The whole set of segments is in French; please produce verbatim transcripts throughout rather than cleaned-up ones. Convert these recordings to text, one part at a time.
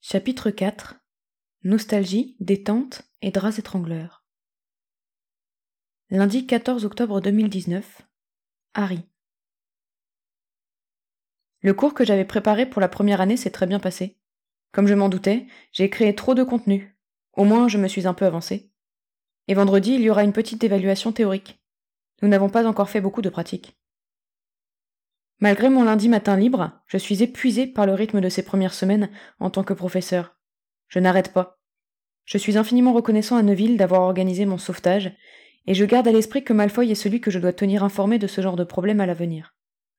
Chapitre quatre. Nostalgie, détente et draps étrangleurs. Lundi quatorze octobre deux mille dix-neuf. Harry. Le cours que j'avais préparé pour la première année s'est très bien passé. Comme je m'en doutais, j'ai créé trop de contenu. Au moins, je me suis un peu avancée. Et vendredi, il y aura une petite évaluation théorique. Nous n'avons pas encore fait beaucoup de pratique. Malgré mon lundi matin libre, je suis épuisée par le rythme de ces premières semaines en tant que professeur. Je n'arrête pas. Je suis infiniment reconnaissant à Neville d'avoir organisé mon sauvetage, et je garde à l'esprit que Malfoy est celui que je dois tenir informé de ce genre de problème à l'avenir.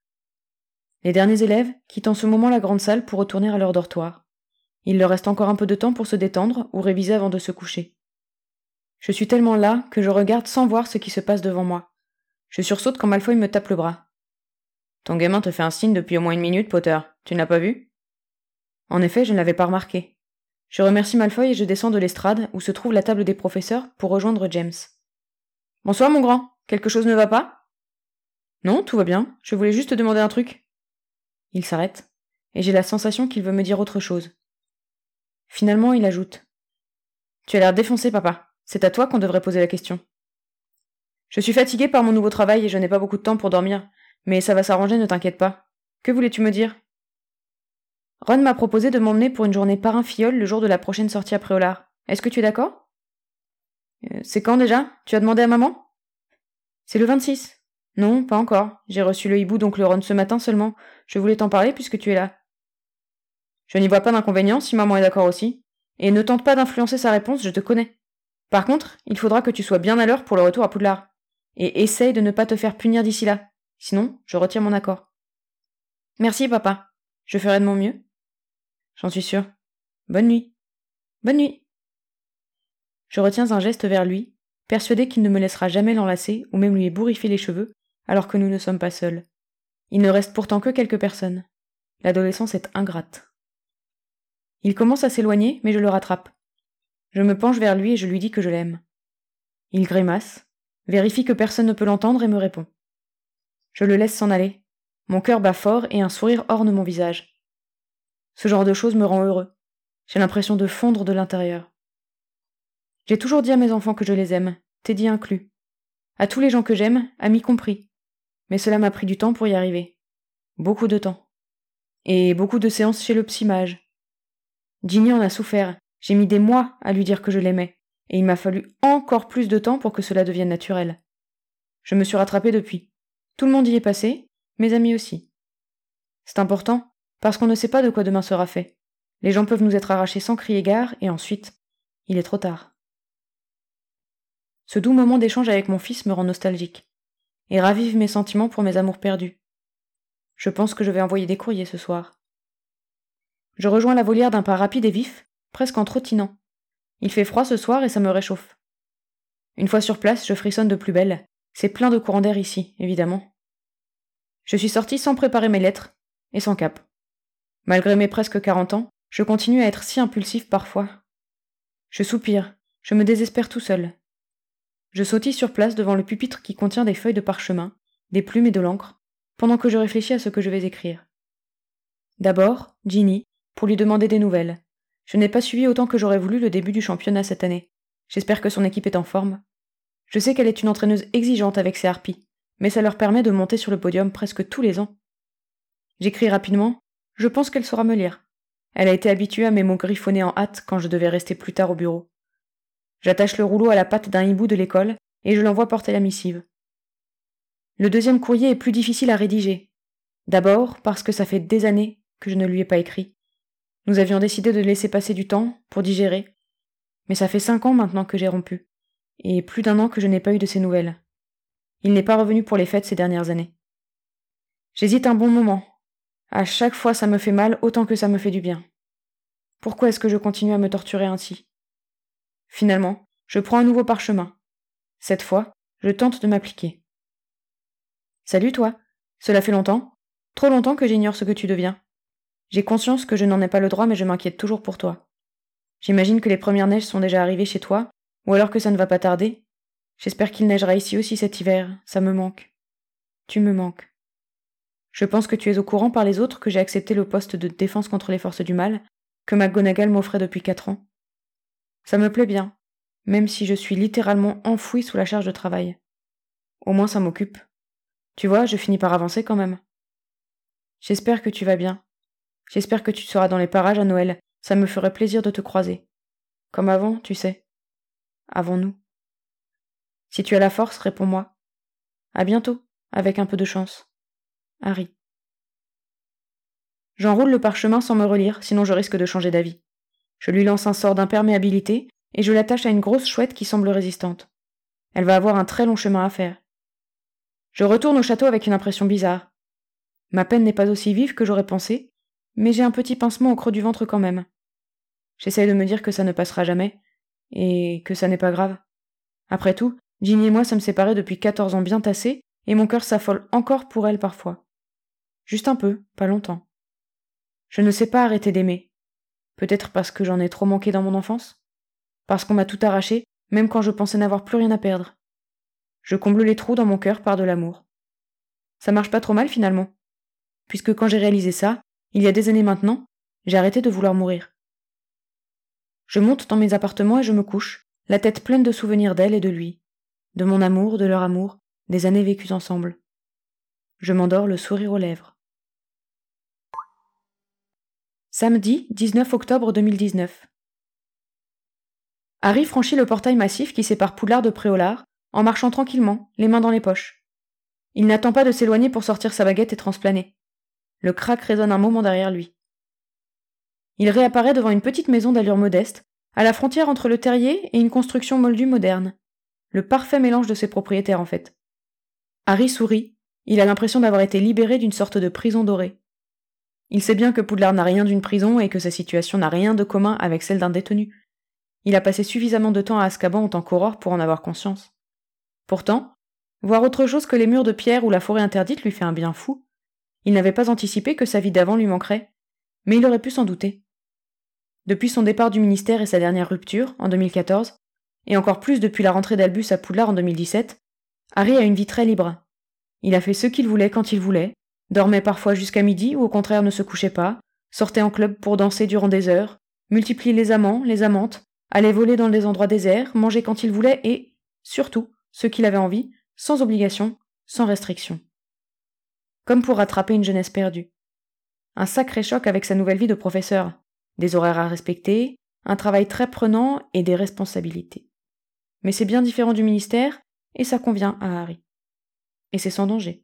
Les derniers élèves quittent en ce moment la grande salle pour retourner à leur dortoir. Il leur reste encore un peu de temps pour se détendre ou réviser avant de se coucher. Je suis tellement là que je regarde sans voir ce qui se passe devant moi. Je sursaute quand Malfoy me tape le bras. « Ton gamin te fait un signe depuis au moins une minute, Potter. Tu ne l'as pas vu ?» En effet, je ne l'avais pas remarqué. Je remercie Malfoy et je descends de l'estrade où se trouve la table des professeurs pour rejoindre James. « Bonsoir mon grand, quelque chose ne va pas ?»« Non, tout va bien, je voulais juste te demander un truc. » Il s'arrête, et j'ai la sensation qu'il veut me dire autre chose. Finalement, il ajoute. « Tu as l'air défoncé, papa. C'est à toi qu'on devrait poser la question. » Je suis fatigué par mon nouveau travail et je n'ai pas beaucoup de temps pour dormir, mais ça va s'arranger, ne t'inquiète pas. Que voulais-tu me dire ? Ron m'a proposé de m'emmener pour une journée parrain-filleul le jour de la prochaine sortie à Préolard. Est-ce que tu es d'accord ? euh, C'est quand déjà ? Tu as demandé à maman ? C'est le vingt-six. Non, pas encore. J'ai reçu le hibou d'oncle Ron ce matin seulement. Je voulais t'en parler puisque tu es là. Je n'y vois pas d'inconvénient si maman est d'accord aussi. Et ne tente pas d'influencer sa réponse, je te connais. Par contre, il faudra que tu sois bien à l'heure pour le retour à Poudlard. Et essaye de ne pas te faire punir d'ici là. Sinon, je retire mon accord. Merci, papa. Je ferai de mon mieux. J'en suis sûre. Bonne nuit. Bonne nuit. Je retiens un geste vers lui, persuadé qu'il ne me laissera jamais l'enlacer ou même lui ébouriffer les cheveux, alors que nous ne sommes pas seuls. Il ne reste pourtant que quelques personnes. L'adolescence est ingrate. Il commence à s'éloigner, mais je le rattrape. Je me penche vers lui et je lui dis que je l'aime. Il grimace, vérifie que personne ne peut l'entendre et me répond. Je le laisse s'en aller. Mon cœur bat fort et un sourire orne mon visage. Ce genre de choses me rend heureux. J'ai l'impression de fondre de l'intérieur. J'ai toujours dit à mes enfants que je les aime, Teddy inclus. À tous les gens que j'aime, amis compris. Mais cela m'a pris du temps pour y arriver. Beaucoup de temps. Et beaucoup de séances chez le psymage. Ginny en a souffert. J'ai mis des mois à lui dire que je l'aimais. Et il m'a fallu encore plus de temps pour que cela devienne naturel. Je me suis rattrapée depuis. Tout le monde y est passé, mes amis aussi. C'est important, parce qu'on ne sait pas de quoi demain sera fait. Les gens peuvent nous être arrachés sans crier gare, et ensuite, il est trop tard. Ce doux moment d'échange avec mon fils me rend nostalgique, et ravive mes sentiments pour mes amours perdus. Je pense que je vais envoyer des courriers ce soir. Je rejoins la volière d'un pas rapide et vif, presque en trottinant. Il fait froid ce soir et ça me réchauffe. Une fois sur place, je frissonne de plus belle. C'est plein de courant d'air ici, évidemment. Je suis sortie sans préparer mes lettres, et sans cap. Malgré mes presque quarante ans, je continue à être si impulsif parfois. Je soupire, je me désespère tout seul. Je sautille sur place devant le pupitre qui contient des feuilles de parchemin, des plumes et de l'encre, pendant que je réfléchis à ce que je vais écrire. D'abord, Ginny, pour lui demander des nouvelles. Je n'ai pas suivi autant que j'aurais voulu le début du championnat cette année. J'espère que son équipe est en forme. Je sais qu'elle est une entraîneuse exigeante avec ses harpies, mais ça leur permet de monter sur le podium presque tous les ans. J'écris rapidement, je pense qu'elle saura me lire. Elle a été habituée à mes mots griffonnés en hâte quand je devais rester plus tard au bureau. J'attache le rouleau à la patte d'un hibou de l'école et je l'envoie porter la missive. Le deuxième courrier est plus difficile à rédiger. D'abord parce que ça fait des années que je ne lui ai pas écrit. Nous avions décidé de laisser passer du temps pour digérer, mais ça fait cinq ans maintenant que j'ai rompu, et plus d'un an que je n'ai pas eu de ses nouvelles. Il n'est pas revenu pour les fêtes ces dernières années. J'hésite un bon moment. À chaque fois ça me fait mal autant que ça me fait du bien. Pourquoi est-ce que je continue à me torturer ainsi ? Finalement, je prends un nouveau parchemin. Cette fois, je tente de m'appliquer. Salut toi, cela fait longtemps, trop longtemps que j'ignore ce que tu deviens. J'ai conscience que je n'en ai pas le droit mais je m'inquiète toujours pour toi. J'imagine que les premières neiges sont déjà arrivées chez toi, ou alors que ça ne va pas tarder. J'espère qu'il neigera ici aussi cet hiver, ça me manque. Tu me manques. Je pense que tu es au courant par les autres que j'ai accepté le poste de défense contre les forces du mal, que McGonagall m'offrait depuis quatre ans. Ça me plaît bien, même si je suis littéralement enfouie sous la charge de travail. Au moins ça m'occupe. Tu vois, je finis par avancer quand même. J'espère que tu vas bien. J'espère que tu seras dans les parages à Noël. Ça me ferait plaisir de te croiser. Comme avant, tu sais. Avant nous. Si tu as la force, réponds-moi. À bientôt, avec un peu de chance. Harry. J'enroule le parchemin sans me relire, sinon je risque de changer d'avis. Je lui lance un sort d'imperméabilité et je l'attache à une grosse chouette qui semble résistante. Elle va avoir un très long chemin à faire. Je retourne au château avec une impression bizarre. Ma peine n'est pas aussi vive que j'aurais pensé, mais j'ai un petit pincement au creux du ventre quand même. J'essaye de me dire que ça ne passera jamais, et que ça n'est pas grave. Après tout, Ginny et moi sommes séparés depuis quatorze ans bien tassés, et mon cœur s'affole encore pour elle parfois. Juste un peu, pas longtemps. Je ne sais pas arrêter d'aimer. Peut-être parce que j'en ai trop manqué dans mon enfance. Parce qu'on m'a tout arraché, même quand je pensais n'avoir plus rien à perdre. Je comble les trous dans mon cœur par de l'amour. Ça marche pas trop mal finalement. Puisque quand j'ai réalisé ça, il y a des années maintenant, j'ai arrêté de vouloir mourir. Je monte dans mes appartements et je me couche, la tête pleine de souvenirs d'elle et de lui. De mon amour, de leur amour, des années vécues ensemble. Je m'endors le sourire aux lèvres. Samedi, dix-neuf octobre deux mille dix-neuf. Harry franchit le portail massif qui sépare Poudlard de Préolard, en marchant tranquillement, les mains dans les poches. Il n'attend pas de s'éloigner pour sortir sa baguette et transplaner. Le crack résonne un moment derrière lui. Il réapparaît devant une petite maison d'allure modeste, à la frontière entre le terrier et une construction moldue moderne. Le parfait mélange de ses propriétaires en fait. Harry sourit, il a l'impression d'avoir été libéré d'une sorte de prison dorée. Il sait bien que Poudlard n'a rien d'une prison et que sa situation n'a rien de commun avec celle d'un détenu. Il a passé suffisamment de temps à Azkaban en tant qu'aurore pour en avoir conscience. Pourtant, voir autre chose que les murs de pierre ou la forêt interdite lui fait un bien fou. Il n'avait pas anticipé que sa vie d'avant lui manquerait, mais il aurait pu s'en douter. Depuis son départ du ministère et sa dernière rupture, en deux mille quatorze, et encore plus depuis la rentrée d'Albus à Poudlard en deux mille dix-sept, Harry a une vie très libre. Il a fait ce qu'il voulait quand il voulait, dormait parfois jusqu'à midi ou au contraire ne se couchait pas, sortait en club pour danser durant des heures, multipliait les amants, les amantes, allait voler dans des endroits déserts, mangeait quand il voulait et, surtout, ce qu'il avait envie, sans obligation, sans restriction. Comme pour rattraper une jeunesse perdue. Un sacré choc avec sa nouvelle vie de professeur. Des horaires à respecter, un travail très prenant et des responsabilités. Mais c'est bien différent du ministère, et ça convient à Harry. Et c'est sans danger.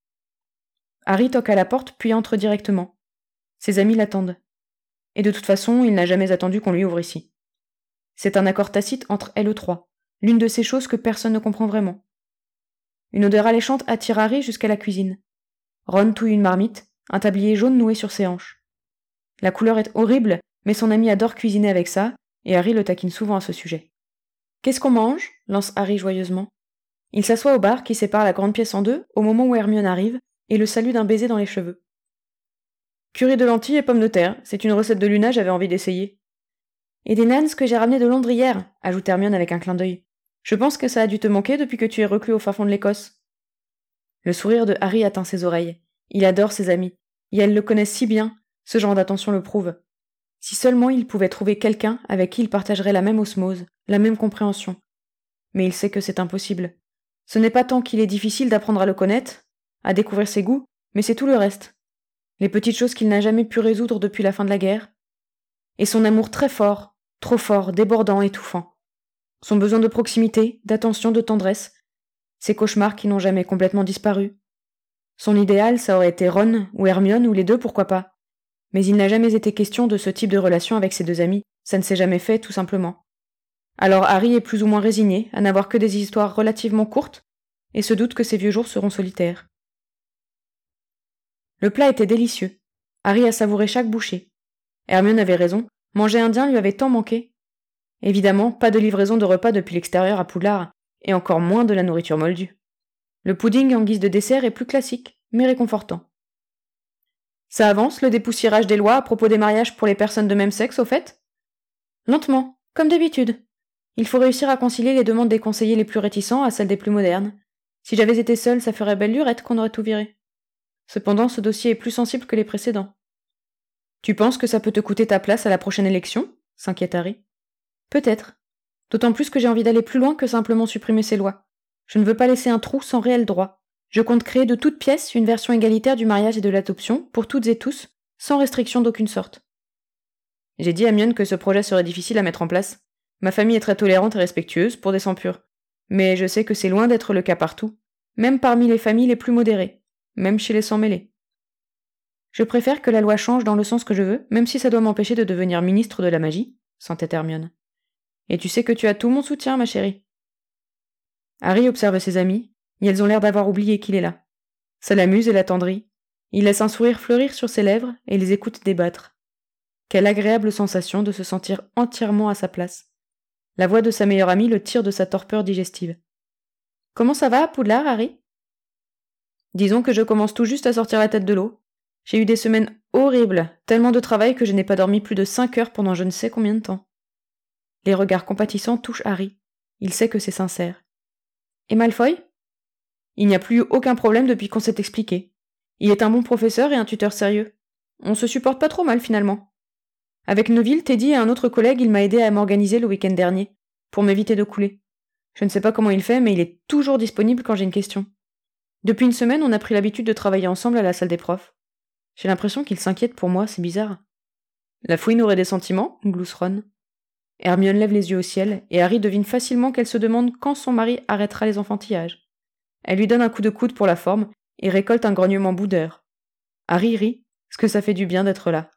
Harry toque à la porte puis entre directement. Ses amis l'attendent. Et de toute façon, il n'a jamais attendu qu'on lui ouvre ici. C'est un accord tacite entre elles trois, l'une de ces choses que personne ne comprend vraiment. Une odeur alléchante attire Harry jusqu'à la cuisine. Ron touille une marmite, un tablier jaune noué sur ses hanches. La couleur est horrible, mais son ami adore cuisiner avec ça, et Harry le taquine souvent à ce sujet. « Qu'est-ce qu'on mange » lance Harry joyeusement. Il s'assoit au bar qui sépare la grande pièce en deux au moment où Hermione arrive et le salue d'un baiser dans les cheveux. « Curry de lentilles et pommes de terre, c'est une recette de Luna, j'avais envie d'essayer. »« Et des nanes que j'ai ramenées de Londres hier » ajoute Hermione avec un clin d'œil. « Je pense que ça a dû te manquer depuis que tu es reclus au fin fond de l'Écosse. » Le sourire de Harry atteint ses oreilles. Il adore ses amis, et elles le connaissent si bien, ce genre d'attention le prouve. Si seulement il pouvait trouver quelqu'un avec qui il partagerait la même osmose, la même compréhension. Mais il sait que c'est impossible. Ce n'est pas tant qu'il est difficile d'apprendre à le connaître, à découvrir ses goûts, mais c'est tout le reste. Les petites choses qu'il n'a jamais pu résoudre depuis la fin de la guerre. Et son amour très fort, trop fort, débordant, étouffant. Son besoin de proximité, d'attention, de tendresse. Ses cauchemars qui n'ont jamais complètement disparu. Son idéal, ça aurait été Ron, ou Hermione, ou les deux, pourquoi pas. Mais il n'a jamais été question de ce type de relation avec ses deux amis, ça ne s'est jamais fait, tout simplement. Alors Harry est plus ou moins résigné à n'avoir que des histoires relativement courtes, et se doute que ses vieux jours seront solitaires. Le plat était délicieux. Harry a savouré chaque bouchée. Hermione avait raison, manger indien lui avait tant manqué. Évidemment, pas de livraison de repas depuis l'extérieur à Poudlard, et encore moins de la nourriture moldue. Le pudding en guise de dessert est plus classique, mais réconfortant. Ça avance, le dépoussiérage des lois à propos des mariages pour les personnes de même sexe, au fait ? Lentement, comme d'habitude. Il faut réussir à concilier les demandes des conseillers les plus réticents à celles des plus modernes. Si j'avais été seule, ça ferait belle lurette qu'on aurait tout viré. Cependant, ce dossier est plus sensible que les précédents. Tu penses que ça peut te coûter ta place à la prochaine élection ? S'inquiète Harry. Peut-être. D'autant plus que j'ai envie d'aller plus loin que simplement supprimer ces lois. Je ne veux pas laisser un trou sans réel droit. Je compte créer de toutes pièces une version égalitaire du mariage et de l'adoption, pour toutes et tous, sans restriction d'aucune sorte. J'ai dit à Hermione que ce projet serait difficile à mettre en place. Ma famille est très tolérante et respectueuse, pour des sangs purs. Mais je sais que c'est loin d'être le cas partout, même parmi les familles les plus modérées, même chez les sans-mêlés. Je préfère que la loi change dans le sens que je veux, même si ça doit m'empêcher de devenir ministre de la magie, sentait Hermione. Et tu sais que tu as tout mon soutien, ma chérie. Harry observe ses amis, et elles ont l'air d'avoir oublié qu'il est là. Ça l'amuse et l'attendrit. Il laisse un sourire fleurir sur ses lèvres et les écoute débattre. Quelle agréable sensation de se sentir entièrement à sa place. La voix de sa meilleure amie le tire de sa torpeur digestive. « Comment ça va à Poudlard, Harry ?» Disons que je commence tout juste à sortir la tête de l'eau. J'ai eu des semaines horribles, tellement de travail que je n'ai pas dormi plus de cinq heures pendant je ne sais combien de temps. Les regards compatissants touchent Harry. Il sait que c'est sincère. Et Malfoy ? Il n'y a plus eu aucun problème depuis qu'on s'est expliqué. Il est un bon professeur et un tuteur sérieux. On se supporte pas trop mal finalement. Avec Neville, Teddy et un autre collègue, il m'a aidé à m'organiser le week-end dernier, pour m'éviter de couler. Je ne sais pas comment il fait, mais il est toujours disponible quand j'ai une question. Depuis une semaine, on a pris l'habitude de travailler ensemble à la salle des profs. J'ai l'impression qu'il s'inquiète pour moi, c'est bizarre. La fouine aurait des sentiments, glousse Ron. Hermione lève les yeux au ciel, et Harry devine facilement qu'elle se demande quand son mari arrêtera les enfantillages. Elle lui donne un coup de coude pour la forme, et récolte un grognement boudeur. Harry rit, parce que ça fait du bien d'être là.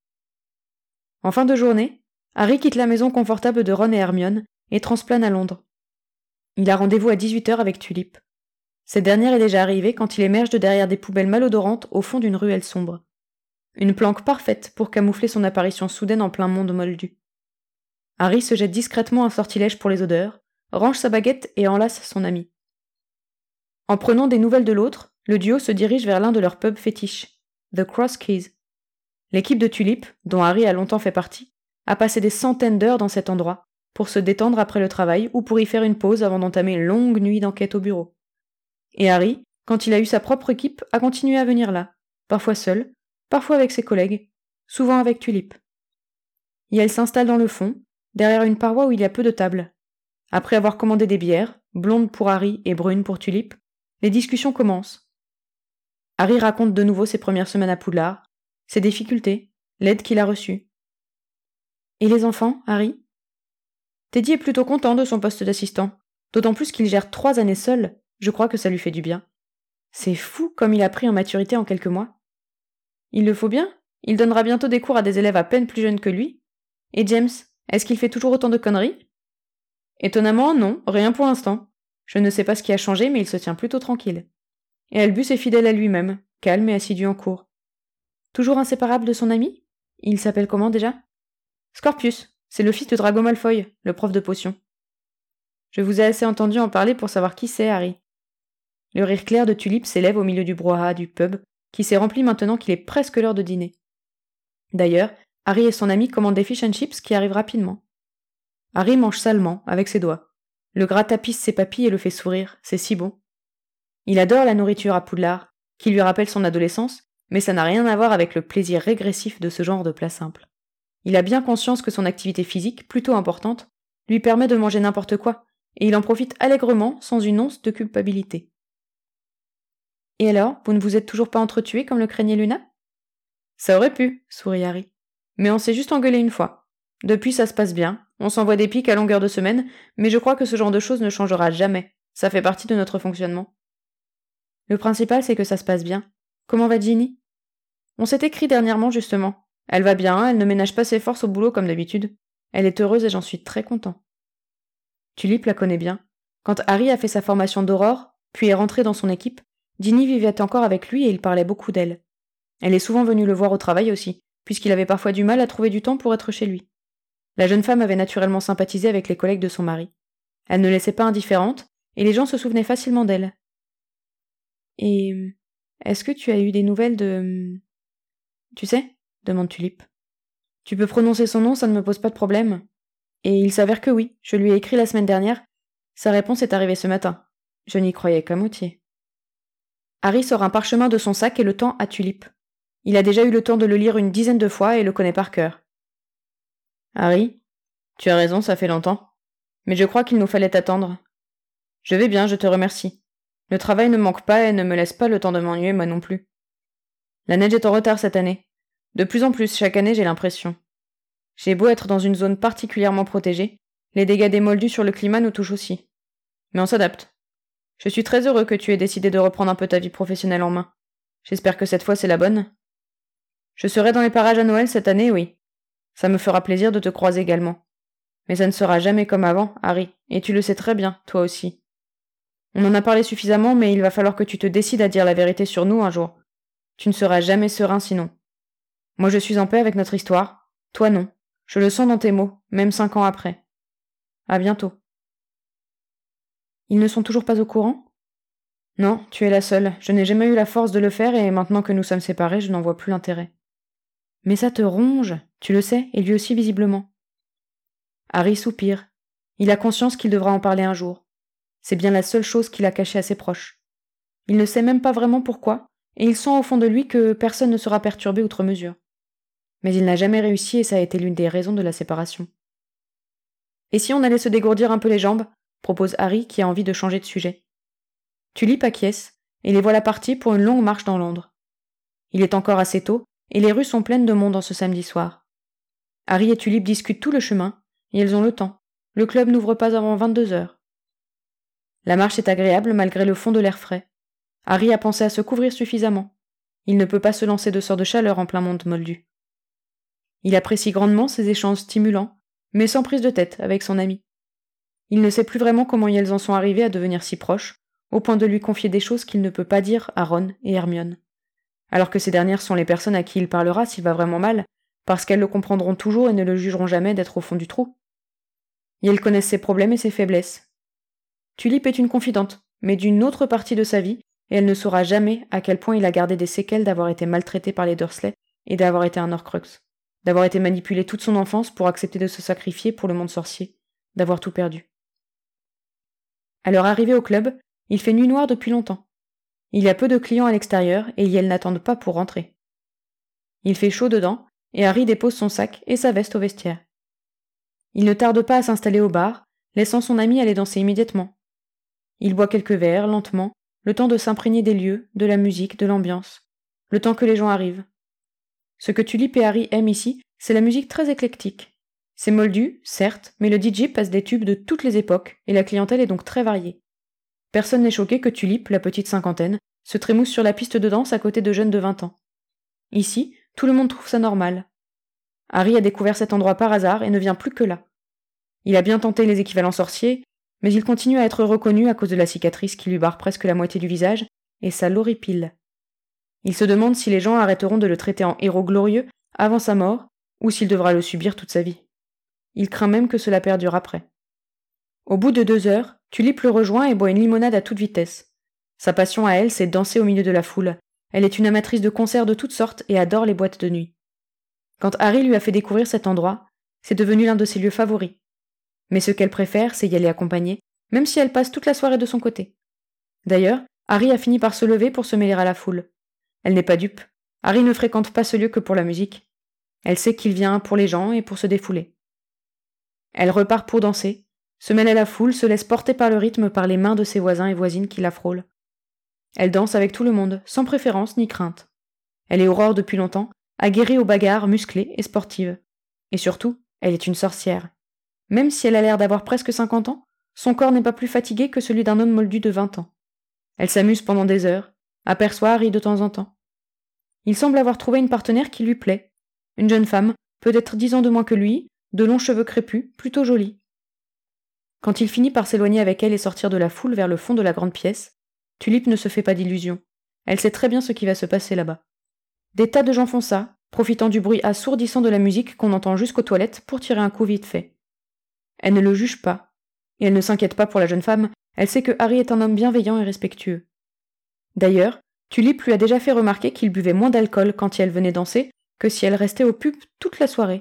En fin de journée, Harry quitte la maison confortable de Ron et Hermione, et transplane à Londres. Il a rendez-vous à dix-huit heures avec Tulip. Cette dernière est déjà arrivée quand il émerge de derrière des poubelles malodorantes au fond d'une ruelle sombre. Une planque parfaite pour camoufler son apparition soudaine en plein monde moldu. Harry se jette discrètement un sortilège pour les odeurs, range sa baguette et enlace son ami. En prenant des nouvelles de l'autre, le duo se dirige vers l'un de leurs pubs fétiches, The Cross Keys. L'équipe de Tulip, dont Harry a longtemps fait partie, a passé des centaines d'heures dans cet endroit, pour se détendre après le travail ou pour y faire une pause avant d'entamer une longue nuit d'enquête au bureau. Et Harry, quand il a eu sa propre équipe, a continué à venir là, parfois seul, parfois avec ses collègues, souvent avec Tulip. Et elle s'installe dans le fond, derrière une paroi où il y a peu de tables. Après avoir commandé des bières, blondes pour Harry et brunes pour Tulip, les discussions commencent. Harry raconte de nouveau ses premières semaines à Poudlard, ses difficultés, l'aide qu'il a reçue. Et les enfants, Harry ? Teddy est plutôt content de son poste d'assistant, d'autant plus qu'il gère trois années seul, je crois que ça lui fait du bien. C'est fou comme il a pris en maturité en quelques mois. Il le faut bien, il donnera bientôt des cours à des élèves à peine plus jeunes que lui. Et James, est-ce qu'il fait toujours autant de conneries ? Étonnamment, non, rien pour l'instant. Je ne sais pas ce qui a changé, mais il se tient plutôt tranquille. Et Albus est fidèle à lui-même, calme et assidu en cours. Toujours inséparable de son ami ? Il s'appelle comment déjà ? Scorpius, c'est le fils de Drago Malfoy, le prof de potions. Je vous ai assez entendu en parler pour savoir qui c'est, Harry. Le rire clair de Tulip s'élève au milieu du brouhaha du pub, qui s'est rempli maintenant qu'il est presque l'heure de dîner. D'ailleurs, Harry et son ami commandent des fish and chips qui arrivent rapidement. Harry mange salement, avec ses doigts. Le gras tapisse ses papilles et le fait sourire, c'est si bon. Il adore la nourriture à Poudlard, qui lui rappelle son adolescence, mais ça n'a rien à voir avec le plaisir régressif de ce genre de plat simple. Il a bien conscience que son activité physique, plutôt importante, lui permet de manger n'importe quoi, et il en profite allègrement sans une once de culpabilité. Et alors, vous ne vous êtes toujours pas entretués comme le craignait Luna ? Ça aurait pu, sourit Harry. Mais on s'est juste engueulé une fois. Depuis, ça se passe bien, on s'envoie des pics à longueur de semaine, mais je crois que ce genre de choses ne changera jamais. Ça fait partie de notre fonctionnement. Le principal, c'est que ça se passe bien. Comment va Ginny ? On s'est écrit dernièrement, justement. Elle va bien, elle ne ménage pas ses forces au boulot comme d'habitude. Elle est heureuse et j'en suis très content. Tulip la connaît bien. Quand Harry a fait sa formation d'aurore, puis est rentré dans son équipe, Ginny vivait encore avec lui et il parlait beaucoup d'elle. Elle est souvent venue le voir au travail aussi, puisqu'il avait parfois du mal à trouver du temps pour être chez lui. La jeune femme avait naturellement sympathisé avec les collègues de son mari. Elle ne laissait pas indifférente, et les gens se souvenaient facilement d'elle. Et est-ce que tu as eu des nouvelles de... Tu sais ? Demande Tulip. Tu peux prononcer son nom, ça ne me pose pas de problème. Et il s'avère que oui, je lui ai écrit la semaine dernière. Sa réponse est arrivée ce matin. Je n'y croyais qu'à moitié. Harry sort un parchemin de son sac et le tend à Tulip. Il a déjà eu le temps de le lire une dizaine de fois et le connaît par cœur. Harry, tu as raison, ça fait longtemps. Mais je crois qu'il nous fallait attendre. Je vais bien, je te remercie. Le travail ne manque pas et ne me laisse pas le temps de m'ennuyer, moi non plus. La neige est en retard cette année. De plus en plus, chaque année, j'ai l'impression. J'ai beau être dans une zone particulièrement protégée, les dégâts des moldus sur le climat nous touchent aussi. Mais on s'adapte. Je suis très heureux que tu aies décidé de reprendre un peu ta vie professionnelle en main. J'espère que cette fois c'est la bonne. Je serai dans les parages à Noël cette année, oui. Ça me fera plaisir de te croiser également. Mais ça ne sera jamais comme avant, Harry, et tu le sais très bien, toi aussi. On en a parlé suffisamment, mais il va falloir que tu te décides à dire la vérité sur nous un jour. Tu ne seras jamais serein sinon. Moi je suis en paix avec notre histoire, toi non. Je le sens dans tes mots, même cinq ans après. À bientôt. Ils ne sont toujours pas au courant ? Non, tu es la seule. Je n'ai jamais eu la force de le faire et maintenant que nous sommes séparés, je n'en vois plus l'intérêt. Mais ça te ronge, tu le sais, et lui aussi visiblement. Harry soupire. Il a conscience qu'il devra en parler un jour. C'est bien la seule chose qu'il a cachée à ses proches. Il ne sait même pas vraiment pourquoi, et il sent au fond de lui que personne ne sera perturbé outre mesure. Mais il n'a jamais réussi et ça a été l'une des raisons de la séparation. Et si on allait se dégourdir un peu les jambes ? Propose Harry qui a envie de changer de sujet. Tulip acquiesce, et les voilà partis pour une longue marche dans Londres. Il est encore assez tôt, et les rues sont pleines de monde en ce samedi soir. Harry et Tulip discutent tout le chemin, et elles ont le temps. Le club n'ouvre pas avant vingt-deux heures. La marche est agréable malgré le fond de l'air frais. Harry a pensé à se couvrir suffisamment. Il ne peut pas se lancer de sorts de chaleur en plein monde moldu. Il apprécie grandement ces échanges stimulants, mais sans prise de tête avec son ami. Il ne sait plus vraiment comment elles en sont arrivées à devenir si proches, au point de lui confier des choses qu'il ne peut pas dire à Ron et Hermione. Alors que ces dernières sont les personnes à qui il parlera s'il va vraiment mal, parce qu'elles le comprendront toujours et ne le jugeront jamais d'être au fond du trou. Et elles connaissent ses problèmes et ses faiblesses. Tulip est une confidente, mais d'une autre partie de sa vie, et elle ne saura jamais à quel point il a gardé des séquelles d'avoir été maltraité par les Dursley et d'avoir été un Horcrux, d'avoir été manipulé toute son enfance pour accepter de se sacrifier pour le monde sorcier, d'avoir tout perdu. À leur arrivée au club, il fait nuit noire depuis longtemps. Il y a peu de clients à l'extérieur et elles n'attendent pas pour rentrer. Il fait chaud dedans et Harry dépose son sac et sa veste au vestiaire. Il ne tarde pas à s'installer au bar, laissant son ami aller danser immédiatement. Il boit quelques verres, lentement, le temps de s'imprégner des lieux, de la musique, de l'ambiance, le temps que les gens arrivent. Ce que Tulip et Harry aiment ici, c'est la musique très éclectique. C'est moldu, certes, mais le D J passe des tubes de toutes les époques et la clientèle est donc très variée. Personne n'est choqué que Tulip, la petite cinquantaine, se trémousse sur la piste de danse à côté de jeunes de vingt ans. Ici, tout le monde trouve ça normal. Harry a découvert cet endroit par hasard et ne vient plus que là. Il a bien tenté les équivalents sorciers, mais il continue à être reconnu à cause de la cicatrice qui lui barre presque la moitié du visage, et ça l'horripile. Il se demande si les gens arrêteront de le traiter en héros glorieux avant sa mort, ou s'il devra le subir toute sa vie. Il craint même que cela perdure après. Au bout de deux heures, Tulip le rejoint et boit une limonade à toute vitesse. Sa passion à elle, c'est danser au milieu de la foule. Elle est une amatrice de concerts de toutes sortes et adore les boîtes de nuit. Quand Harry lui a fait découvrir cet endroit, c'est devenu l'un de ses lieux favoris. Mais ce qu'elle préfère, c'est y aller accompagnée, même si elle passe toute la soirée de son côté. D'ailleurs, Harry a fini par se lever pour se mêler à la foule. Elle n'est pas dupe. Harry ne fréquente pas ce lieu que pour la musique. Elle sait qu'il vient pour les gens et pour se défouler. Elle repart pour danser, se mêle à la foule, se laisse porter par le rythme par les mains de ses voisins et voisines qui la frôlent. Elle danse avec tout le monde, sans préférence ni crainte. Elle est aurore depuis longtemps, aguerrie aux bagarres, musclée et sportive. Et surtout, elle est une sorcière. Même si elle a l'air d'avoir presque cinquante ans, son corps n'est pas plus fatigué que celui d'un homme moldu de vingt ans. Elle s'amuse pendant des heures, aperçoit Harry de temps en temps. Il semble avoir trouvé une partenaire qui lui plaît. Une jeune femme, peut-être dix ans de moins que lui, de longs cheveux crépus, plutôt jolie. Quand il finit par s'éloigner avec elle et sortir de la foule vers le fond de la grande pièce, Tulip ne se fait pas d'illusions. Elle sait très bien ce qui va se passer là-bas. Des tas de gens font ça, profitant du bruit assourdissant de la musique qu'on entend jusqu'aux toilettes pour tirer un coup vite fait. Elle ne le juge pas, et elle ne s'inquiète pas pour la jeune femme, elle sait que Harry est un homme bienveillant et respectueux. D'ailleurs, Tulip lui a déjà fait remarquer qu'il buvait moins d'alcool quand elle venait danser que si elle restait au pub toute la soirée.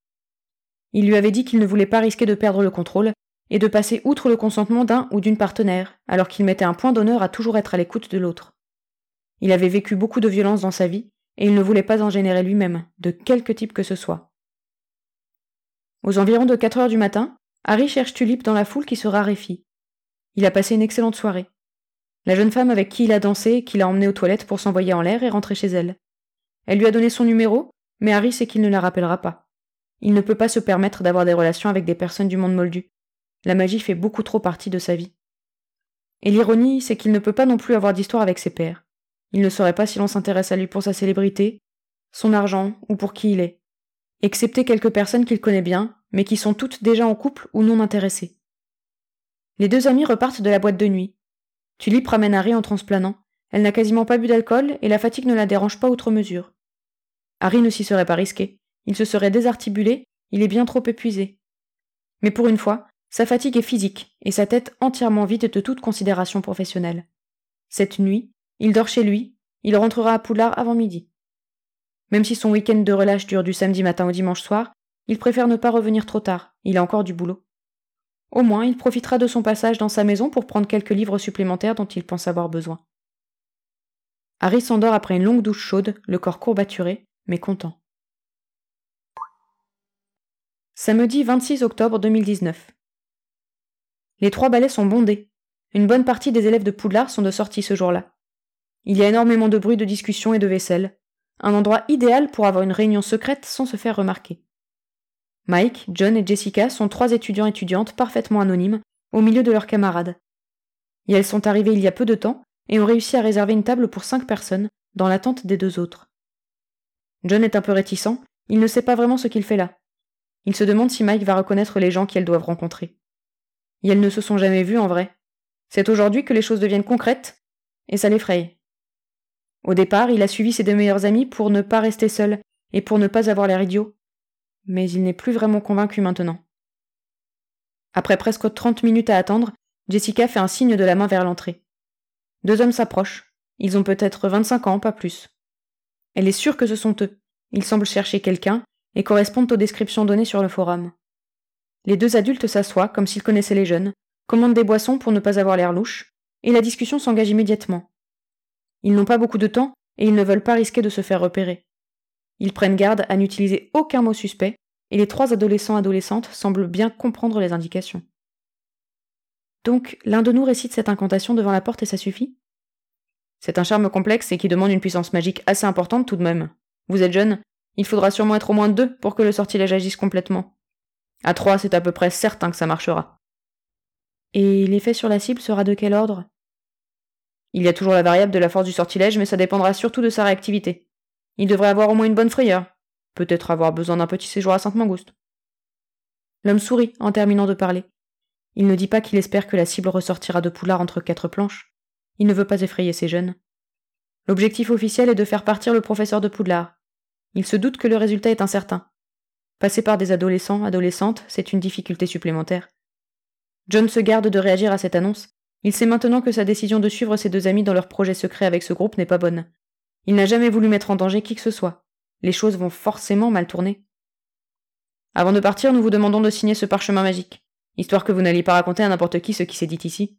Il lui avait dit qu'il ne voulait pas risquer de perdre le contrôle et de passer outre le consentement d'un ou d'une partenaire, alors qu'il mettait un point d'honneur à toujours être à l'écoute de l'autre. Il avait vécu beaucoup de violence dans sa vie, et il ne voulait pas en générer lui-même, de quelque type que ce soit. Aux environs de quatre heures du matin, Harry cherche Tulip dans la foule qui se raréfie. Il a passé une excellente soirée. La jeune femme avec qui il a dansé, qui l'a emmenée aux toilettes pour s'envoyer en l'air, est rentrée chez elle. Elle lui a donné son numéro, mais Harry sait qu'il ne la rappellera pas. Il ne peut pas se permettre d'avoir des relations avec des personnes du monde moldu. La magie fait beaucoup trop partie de sa vie. Et l'ironie, c'est qu'il ne peut pas non plus avoir d'histoire avec ses pairs. Il ne saurait pas si l'on s'intéresse à lui pour sa célébrité, son argent ou pour qui il est. Excepté quelques personnes qu'il connaît bien, mais qui sont toutes déjà en couple ou non intéressées. Les deux amis repartent de la boîte de nuit. Tulip ramène Harry en transplanant. Elle n'a quasiment pas bu d'alcool et la fatigue ne la dérange pas outre mesure. Harry ne s'y serait pas risqué. Il se serait désarticulé, il est bien trop épuisé. Mais pour une fois, sa fatigue est physique et sa tête entièrement vide de toute considération professionnelle. Cette nuit, il dort chez lui, il rentrera à Poudlard avant midi. Même si son week-end de relâche dure du samedi matin au dimanche soir, il préfère ne pas revenir trop tard, il a encore du boulot. Au moins, il profitera de son passage dans sa maison pour prendre quelques livres supplémentaires dont il pense avoir besoin. Harry s'endort après une longue douche chaude, le corps courbaturé, mais content. Samedi vingt-six octobre deux mille dix-neuf. Les trois ballets sont bondés. Une bonne partie des élèves de Poudlard sont de sortie ce jour-là. Il y a énormément de bruit, de discussion et de vaisselle. Un endroit idéal pour avoir une réunion secrète sans se faire remarquer. Mike, John et Jessica sont trois étudiants-étudiantes parfaitement anonymes, au milieu de leurs camarades. Et elles sont arrivées il y a peu de temps et ont réussi à réserver une table pour cinq personnes, dans l'attente des deux autres. John est un peu réticent, il ne sait pas vraiment ce qu'il fait là. Il se demande si Mike va reconnaître les gens qu'elles doivent rencontrer. Et elles ne se sont jamais vues en vrai. C'est aujourd'hui que les choses deviennent concrètes, et ça l'effraie. Au départ, il a suivi ses deux meilleurs amis pour ne pas rester seul, et pour ne pas avoir l'air idiot. Mais il n'est plus vraiment convaincu maintenant. Après presque trente minutes à attendre, Jessica fait un signe de la main vers l'entrée. Deux hommes s'approchent. Ils ont peut-être vingt-cinq ans, pas plus. Elle est sûre que ce sont eux. Ils semblent chercher quelqu'un et correspondent aux descriptions données sur le forum. Les deux adultes s'assoient comme s'ils connaissaient les jeunes, commandent des boissons pour ne pas avoir l'air louche, et la discussion s'engage immédiatement. Ils n'ont pas beaucoup de temps et ils ne veulent pas risquer de se faire repérer. Ils prennent garde à n'utiliser aucun mot suspect, et les trois adolescents-adolescentes semblent bien comprendre les indications. Donc, l'un de nous récite cette incantation devant la porte et ça suffit ? C'est un charme complexe et qui demande une puissance magique assez importante tout de même. Vous êtes jeune, il faudra sûrement être au moins deux pour que le sortilège agisse complètement. À trois, c'est à peu près certain que ça marchera. Et l'effet sur la cible sera de quel ordre ? Il y a toujours la variable de la force du sortilège, mais ça dépendra surtout de sa réactivité. Il devrait avoir au moins une bonne frayeur. Peut-être avoir besoin d'un petit séjour à Sainte-Mangouste. L'homme sourit en terminant de parler. Il ne dit pas qu'il espère que la cible ressortira de Poudlard entre quatre planches. Il ne veut pas effrayer ses jeunes. L'objectif officiel est de faire partir le professeur de Poudlard. Il se doute que le résultat est incertain. Passer par des adolescents, adolescentes, c'est une difficulté supplémentaire. John se garde de réagir à cette annonce. Il sait maintenant que sa décision de suivre ses deux amis dans leur projet secret avec ce groupe n'est pas bonne. Il n'a jamais voulu mettre en danger qui que ce soit. Les choses vont forcément mal tourner. Avant de partir, nous vous demandons de signer ce parchemin magique, histoire que vous n'alliez pas raconter à n'importe qui ce qui s'est dit ici.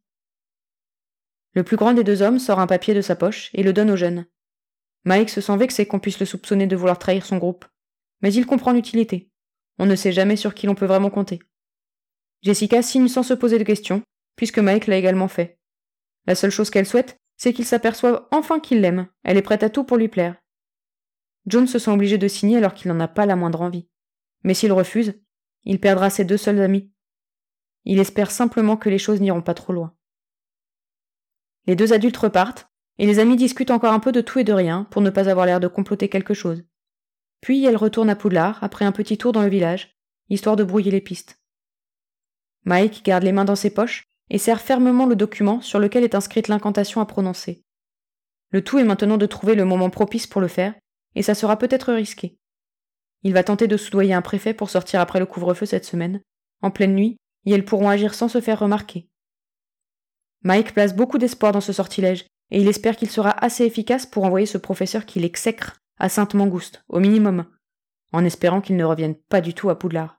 Le plus grand des deux hommes sort un papier de sa poche et le donne au jeune. Mike se sent vexé qu'on puisse le soupçonner de vouloir trahir son groupe, mais il comprend l'utilité. On ne sait jamais sur qui l'on peut vraiment compter. Jessica signe sans se poser de questions, puisque Mike l'a également fait. La seule chose qu'elle souhaite, c'est qu'il s'aperçoive enfin qu'il l'aime. Elle est prête à tout pour lui plaire. John se sent obligé de signer alors qu'il n'en a pas la moindre envie. Mais s'il refuse, il perdra ses deux seuls amis. Il espère simplement que les choses n'iront pas trop loin. Les deux adultes repartent, et les amis discutent encore un peu de tout et de rien pour ne pas avoir l'air de comploter quelque chose. Puis elle retourne à Poudlard après un petit tour dans le village, histoire de brouiller les pistes. Mike garde les mains dans ses poches et serre fermement le document sur lequel est inscrite l'incantation à prononcer. Le tout est maintenant de trouver le moment propice pour le faire, et ça sera peut-être risqué. Il va tenter de soudoyer un préfet pour sortir après le couvre-feu cette semaine, en pleine nuit, et elles pourront agir sans se faire remarquer. Mike place beaucoup d'espoir dans ce sortilège, et il espère qu'il sera assez efficace pour envoyer ce professeur qu'il exècre à Sainte-Mangouste, au minimum, en espérant qu'il ne revienne pas du tout à Poudlard.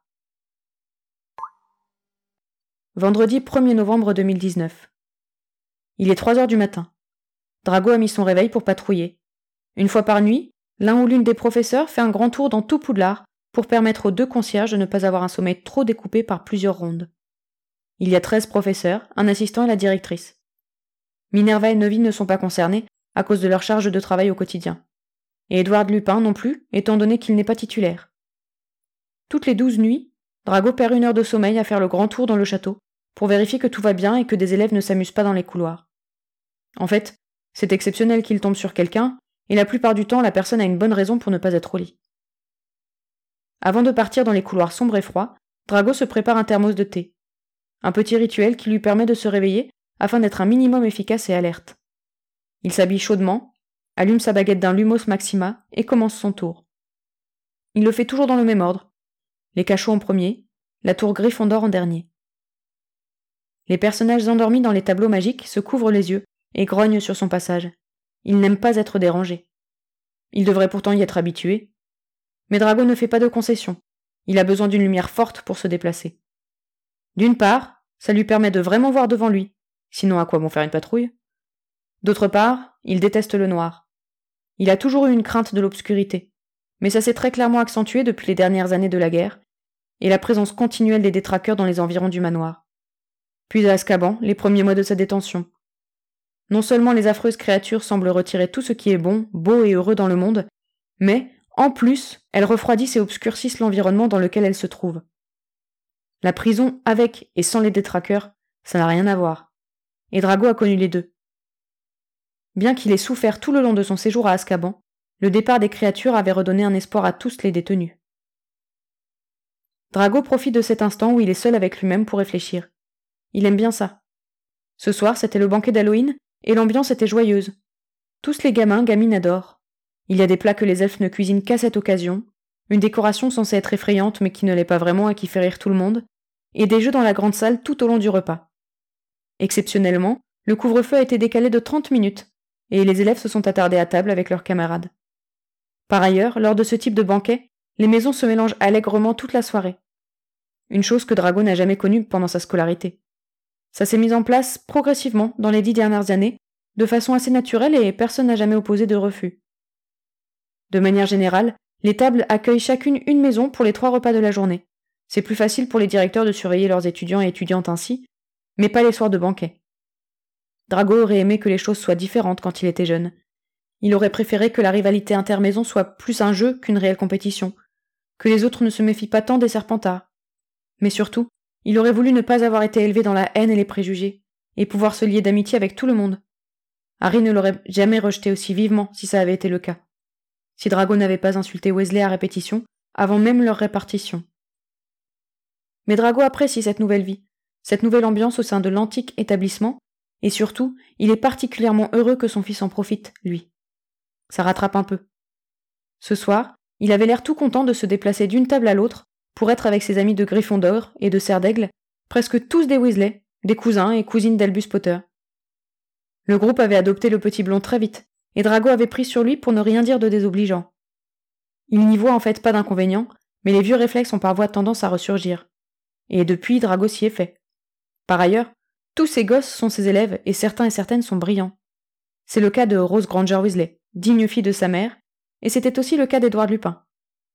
Vendredi premier novembre deux mille dix-neuf. Il est trois heures du matin. Drago a mis son réveil pour patrouiller. Une fois par nuit, l'un ou l'une des professeurs fait un grand tour dans tout Poudlard pour permettre aux deux concierges de ne pas avoir un sommeil trop découpé par plusieurs rondes. Il y a treize professeurs, un assistant et la directrice. Minerva et Novi ne sont pas concernés à cause de leur charge de travail au quotidien. Et Édouard Lupin non plus, étant donné qu'il n'est pas titulaire. Toutes les douze nuits, Drago perd une heure de sommeil à faire le grand tour dans le château, pour vérifier que tout va bien et que des élèves ne s'amusent pas dans les couloirs. En fait, c'est exceptionnel qu'il tombe sur quelqu'un, et la plupart du temps, la personne a une bonne raison pour ne pas être au lit. Avant de partir dans les couloirs sombres et froids, Drago se prépare un thermos de thé. Un petit rituel qui lui permet de se réveiller afin d'être un minimum efficace et alerte. Il s'habille chaudement, allume sa baguette d'un Lumos Maxima et commence son tour. Il le fait toujours dans le même ordre. Les cachots en premier, la tour Gryffondor en dernier. Les personnages endormis dans les tableaux magiques se couvrent les yeux et grognent sur son passage. Ils n'aiment pas être dérangés. Il devrait pourtant y être habitué. Mais Drago ne fait pas de concession. Il a besoin d'une lumière forte pour se déplacer. D'une part, ça lui permet de vraiment voir devant lui, sinon à quoi bon faire une patrouille? D'autre part, il déteste le noir. Il a toujours eu une crainte de l'obscurité, mais ça s'est très clairement accentué depuis les dernières années de la guerre, et la présence continuelle des détraqueurs dans les environs du manoir. Puis à Azkaban, les premiers mois de sa détention. Non seulement les affreuses créatures semblent retirer tout ce qui est bon, beau et heureux dans le monde, mais, en plus, elles refroidissent et obscurcissent l'environnement dans lequel elles se trouvent. La prison avec et sans les détraqueurs, ça n'a rien à voir. Et Drago a connu les deux. Bien qu'il ait souffert tout le long de son séjour à Azkaban, le départ des créatures avait redonné un espoir à tous les détenus. Drago profite de cet instant où il est seul avec lui-même pour réfléchir. Il aime bien ça. Ce soir, c'était le banquet d'Halloween, et l'ambiance était joyeuse. Tous les gamins, gamines adorent. Il y a des plats que les elfes ne cuisinent qu'à cette occasion, une décoration censée être effrayante mais qui ne l'est pas vraiment et qui fait rire tout le monde, et des jeux dans la grande salle tout au long du repas. Exceptionnellement, le couvre-feu a été décalé de trente minutes, et les élèves se sont attardés à table avec leurs camarades. Par ailleurs, lors de ce type de banquet, les maisons se mélangent allègrement toute la soirée. Une chose que Drago n'a jamais connue pendant sa scolarité. Ça s'est mis en place progressivement dans les dix dernières années, de façon assez naturelle et personne n'a jamais opposé de refus. De manière générale, les tables accueillent chacune une maison pour les trois repas de la journée. C'est plus facile pour les directeurs de surveiller leurs étudiants et étudiantes ainsi, mais pas les soirs de banquet. Drago aurait aimé que les choses soient différentes quand il était jeune. Il aurait préféré que la rivalité intermaison soit plus un jeu qu'une réelle compétition, que les autres ne se méfient pas tant des Serpentards. Mais surtout, il aurait voulu ne pas avoir été élevé dans la haine et les préjugés, et pouvoir se lier d'amitié avec tout le monde. Harry ne l'aurait jamais rejeté aussi vivement si ça avait été le cas. Si Drago n'avait pas insulté Weasley à répétition, avant même leur répartition. Mais Drago apprécie cette nouvelle vie, cette nouvelle ambiance au sein de l'antique établissement, et surtout, il est particulièrement heureux que son fils en profite, lui. Ça rattrape un peu. Ce soir, il avait l'air tout content de se déplacer d'une table à l'autre pour être avec ses amis de Gryffondor et de Serre d'Aigle, presque tous des Weasley, des cousins et cousines d'Albus Potter. Le groupe avait adopté le petit blond très vite, et Drago avait pris sur lui pour ne rien dire de désobligeant. Il n'y voit en fait pas d'inconvénient, mais les vieux réflexes ont parfois tendance à ressurgir. Et depuis, Drago s'y est fait. Par ailleurs, tous ces gosses sont ses élèves et certains et certaines sont brillants. C'est le cas de Rose Granger Weasley, digne fille de sa mère, et c'était aussi le cas d'Édouard Lupin.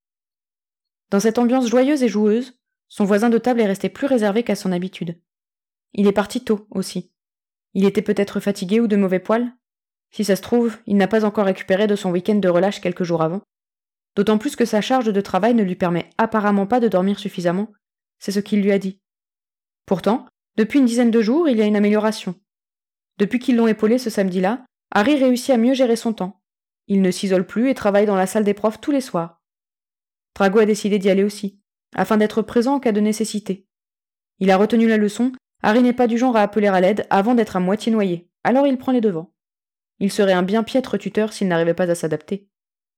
Dans cette ambiance joyeuse et joueuse, son voisin de table est resté plus réservé qu'à son habitude. Il est parti tôt aussi. Il était peut-être fatigué ou de mauvais poil. Si ça se trouve, il n'a pas encore récupéré de son week-end de relâche quelques jours avant. D'autant plus que sa charge de travail ne lui permet apparemment pas de dormir suffisamment. C'est ce qu'il lui a dit. Pourtant, depuis une dizaine de jours, il y a une amélioration. Depuis qu'ils l'ont épaulé ce samedi-là, Harry réussit à mieux gérer son temps. Il ne s'isole plus et travaille dans la salle des profs tous les soirs. Drago a décidé d'y aller aussi, afin d'être présent en cas de nécessité. Il a retenu la leçon, Harry n'est pas du genre à appeler à l'aide avant d'être à moitié noyé, alors il prend les devants. Il serait un bien piètre tuteur s'il n'arrivait pas à s'adapter.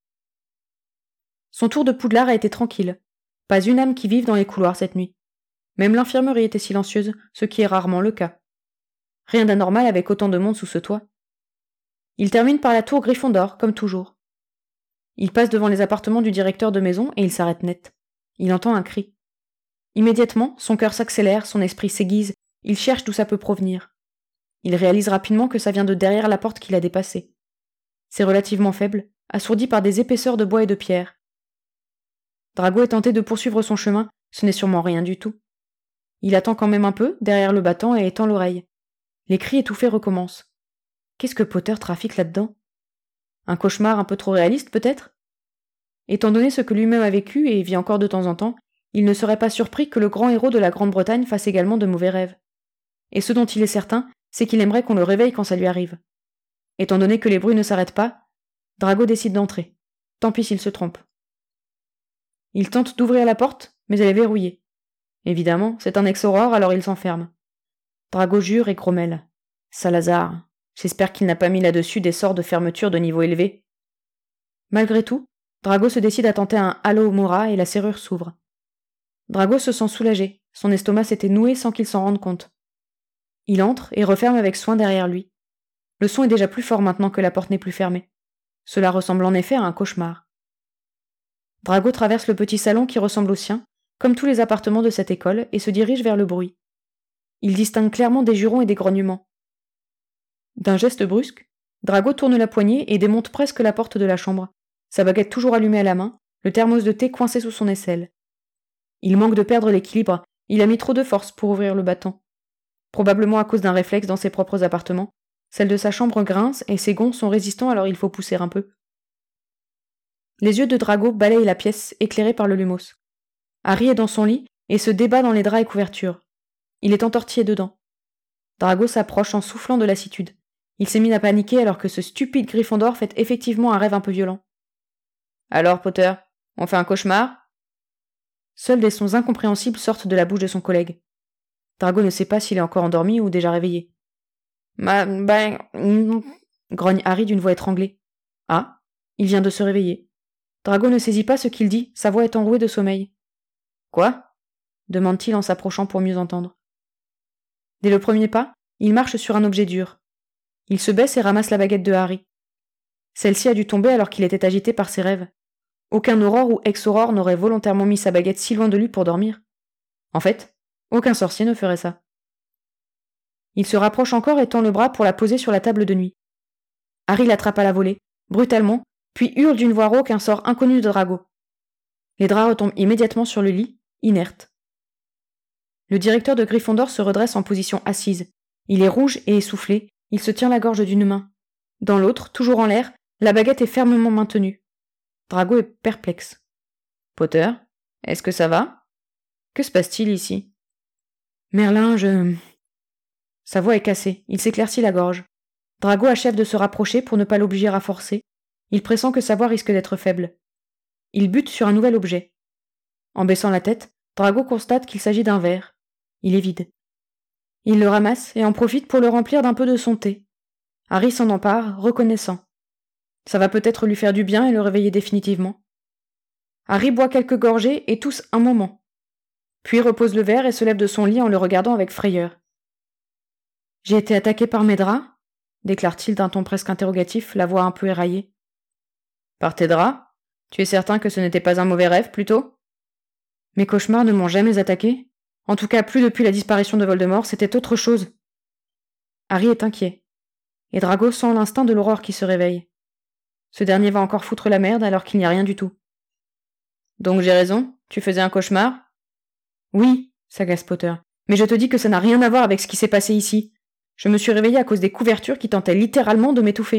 Son tour de Poudlard a été tranquille. Pas une âme qui vive dans les couloirs cette nuit. Même l'infirmerie était silencieuse, ce qui est rarement le cas. Rien d'anormal avec autant de monde sous ce toit. Il termine par la tour Gryffondor, comme toujours. Il passe devant les appartements du directeur de maison et il s'arrête net. Il entend un cri. Immédiatement, son cœur s'accélère, son esprit s'aiguise, il cherche d'où ça peut provenir. Il réalise rapidement que ça vient de derrière la porte qu'il a dépassée. C'est relativement faible, assourdi par des épaisseurs de bois et de pierre. Drago est tenté de poursuivre son chemin, ce n'est sûrement rien du tout. Il attend quand même un peu, derrière le battant, et étend l'oreille. Les cris étouffés recommencent. Qu'est-ce que Potter trafique là-dedans? Un cauchemar un peu trop réaliste, peut-être? Étant donné ce que lui-même a vécu et vit encore de temps en temps, il ne serait pas surpris que le grand héros de la Grande-Bretagne fasse également de mauvais rêves. Et ce dont il est certain, c'est qu'il aimerait qu'on le réveille quand ça lui arrive. Étant donné que les bruits ne s'arrêtent pas, Drago décide d'entrer. Tant pis s'il se trompe. Il tente d'ouvrir la porte, mais elle est verrouillée. Évidemment, c'est un ex-aurore, alors il s'enferme. Drago jure et grommelle. Salazar, j'espère qu'il n'a pas mis là-dessus des sorts de fermeture de niveau élevé. Malgré tout, Drago se décide à tenter un Halo Mora et la serrure s'ouvre. Drago se sent soulagé, son estomac s'était noué sans qu'il s'en rende compte. Il entre et referme avec soin derrière lui. Le son est déjà plus fort maintenant que la porte n'est plus fermée. Cela ressemble en effet à un cauchemar. Drago traverse le petit salon qui ressemble au sien, comme tous les appartements de cette école, et se dirige vers le bruit. Il distingue clairement des jurons et des grognements. D'un geste brusque, Drago tourne la poignée et démonte presque la porte de la chambre, sa baguette toujours allumée à la main, le thermos de thé coincé sous son aisselle. Il manque de perdre l'équilibre, il a mis trop de force pour ouvrir le battant. Probablement à cause d'un réflexe dans ses propres appartements, celle de sa chambre grince et ses gonds sont résistants alors il faut pousser un peu. Les yeux de Drago balayent la pièce éclairée par le lumos. Harry est dans son lit et se débat dans les draps et couvertures. Il est entortillé dedans. Drago s'approche en soufflant de lassitude. Il s'est mis à paniquer alors que ce stupide Gryffondor fait effectivement un rêve un peu violent. « Alors, Potter, on fait un cauchemar ?» Seuls des sons incompréhensibles sortent de la bouche de son collègue. Drago ne sait pas s'il est encore endormi ou déjà réveillé. « Ma... ben... » grogne Harry d'une voix étranglée. Ah, il vient de se réveiller. Drago ne saisit pas ce qu'il dit, sa voix est enrouée de sommeil. « Quoi ?» demande-t-il en s'approchant pour mieux entendre. Dès le premier pas, il marche sur un objet dur. Il se baisse et ramasse la baguette de Harry. Celle-ci a dû tomber alors qu'il était agité par ses rêves. Aucun aurore ou ex-aurore n'aurait volontairement mis sa baguette si loin de lui pour dormir. En fait, aucun sorcier ne ferait ça. Il se rapproche encore et tend le bras pour la poser sur la table de nuit. Harry l'attrape à la volée, brutalement, puis hurle d'une voix rauque un sort inconnu de Drago. Les draps retombent immédiatement sur le lit, inertes. Le directeur de Gryffondor se redresse en position assise. Il est rouge et essoufflé, il se tient la gorge d'une main. Dans l'autre, toujours en l'air, la baguette est fermement maintenue. Drago est perplexe. « Potter, est-ce que ça va ? Que se passe-t-il ici ? » « Merlin, je... » Sa voix est cassée, il s'éclaircit la gorge. Drago achève de se rapprocher pour ne pas l'obliger à forcer. Il pressent que sa voix risque d'être faible. Il bute sur un nouvel objet. En baissant la tête, Drago constate qu'il s'agit d'un verre. Il est vide. Il le ramasse et en profite pour le remplir d'un peu de son thé. Harry s'en empare, reconnaissant. Ça va peut-être lui faire du bien et le réveiller définitivement. Harry boit quelques gorgées et tousse un moment. Puis repose le verre et se lève de son lit en le regardant avec frayeur. « J'ai été attaqué par mes draps ?» déclare-t-il d'un ton presque interrogatif, la voix un peu éraillée. « Par tes draps ? Tu es certain que ce n'était pas un mauvais rêve, plutôt ? Mes cauchemars ne m'ont jamais attaqué. En tout cas, plus depuis la disparition de Voldemort, c'était autre chose. » Harry est inquiet. Et Drago sent l'instinct de l'aurore qui se réveille. Ce dernier va encore foutre la merde alors qu'il n'y a rien du tout. « Donc j'ai raison ? Tu faisais un cauchemar ? » « Oui, » s'agace Potter, « mais je te dis que ça n'a rien à voir avec ce qui s'est passé ici. Je me suis réveillée à cause des couvertures qui tentaient littéralement de m'étouffer. »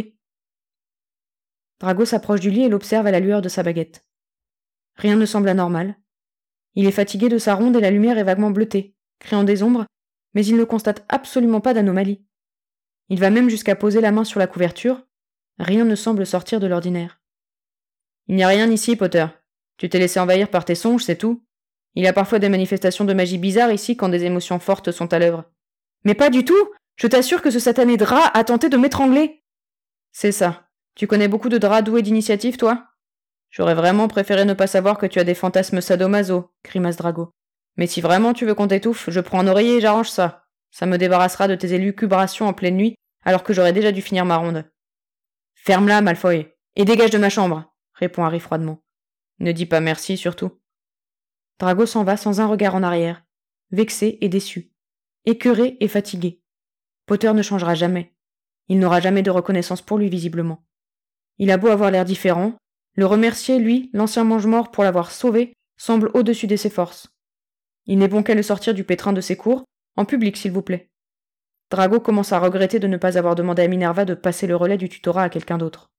Drago s'approche du lit et l'observe à la lueur de sa baguette. Rien ne semble anormal. Il est fatigué de sa ronde et la lumière est vaguement bleutée, créant des ombres, mais il ne constate absolument pas d'anomalie. Il va même jusqu'à poser la main sur la couverture. Rien ne semble sortir de l'ordinaire. « Il n'y a rien ici, Potter. Tu t'es laissé envahir par tes songes, c'est tout. Il y a parfois des manifestations de magie bizarres ici quand des émotions fortes sont à l'œuvre. »« Mais pas du tout ! Je t'assure que ce satané drap a tenté de m'étrangler !»« C'est ça. Tu connais beaucoup de draps doués d'initiative, toi ? » ?»« J'aurais vraiment préféré ne pas savoir que tu as des fantasmes sadomaso, » grimace Drago. « Mais si vraiment tu veux qu'on t'étouffe, je prends un oreiller et j'arrange ça. Ça me débarrassera de tes élucubrations en pleine nuit, alors que j'aurais déjà dû finir ma ronde. »« Ferme-la, Malfoy, et dégage de ma chambre !» répond Harry froidement. « Ne dis pas merci, surtout. » Drago s'en va sans un regard en arrière, vexé et déçu, écœuré et fatigué. Potter ne changera jamais. Il n'aura jamais de reconnaissance pour lui, visiblement. Il a beau avoir l'air différent, le remercier, lui, l'ancien mange-mort, pour l'avoir sauvé, semble au-dessus de ses forces. Il n'est bon qu'à le sortir du pétrin de ses cours, en public s'il vous plaît. Drago commence à regretter de ne pas avoir demandé à Minerva de passer le relais du tutorat à quelqu'un d'autre.